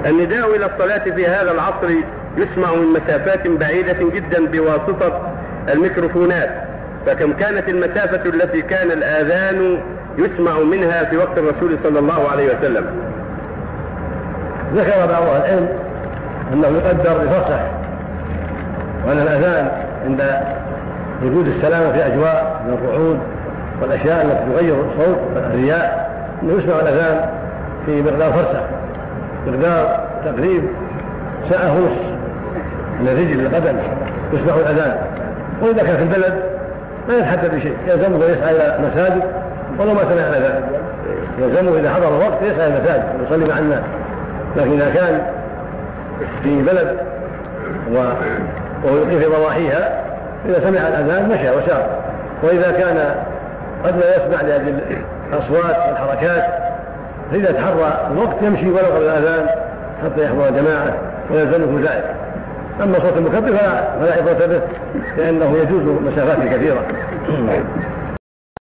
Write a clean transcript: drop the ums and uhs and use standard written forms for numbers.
النداء إلى الصلاة في هذا العصر يسمع من مسافات بعيدة جدا بواسطة الميكروفونات، فكم كانت المسافة التي كان الآذان يسمع منها في وقت الرسول صلى الله عليه وسلم؟ ذكر بعض العلم أنه يقدر بفصح، وأن الأذان عند وجود السلامة في أجواء من الرعود والأشياء التي تغير الصوت والرياء، أنه يسمع الأذان في مقدار فرسخ، مقدار تقريب ساعة ونص من الرجل للقدم يسمع الأذان. وإذا كان في البلد لا يتحدث بشيء، يلزمه يسعى إلى المساجد ولو ما سمع الأذان، يلزمه إذا حضر الوقت يسعى إلى المساجد ويصلي مع الناس. لكن إذا كان في بلد ويقيم في ضواحيها إذا سمع الأذان مشى وسار، وإذا كان قد لا يسمع لأجل الأصوات والحركات فإذا تحرى الوقت يمشي ولو قبل الأذان حتى يحضر جماعة ويلزمه ذلك. أما صوت المكبر فلا عبرة به، لأنه يجوز مسافات كثيرة.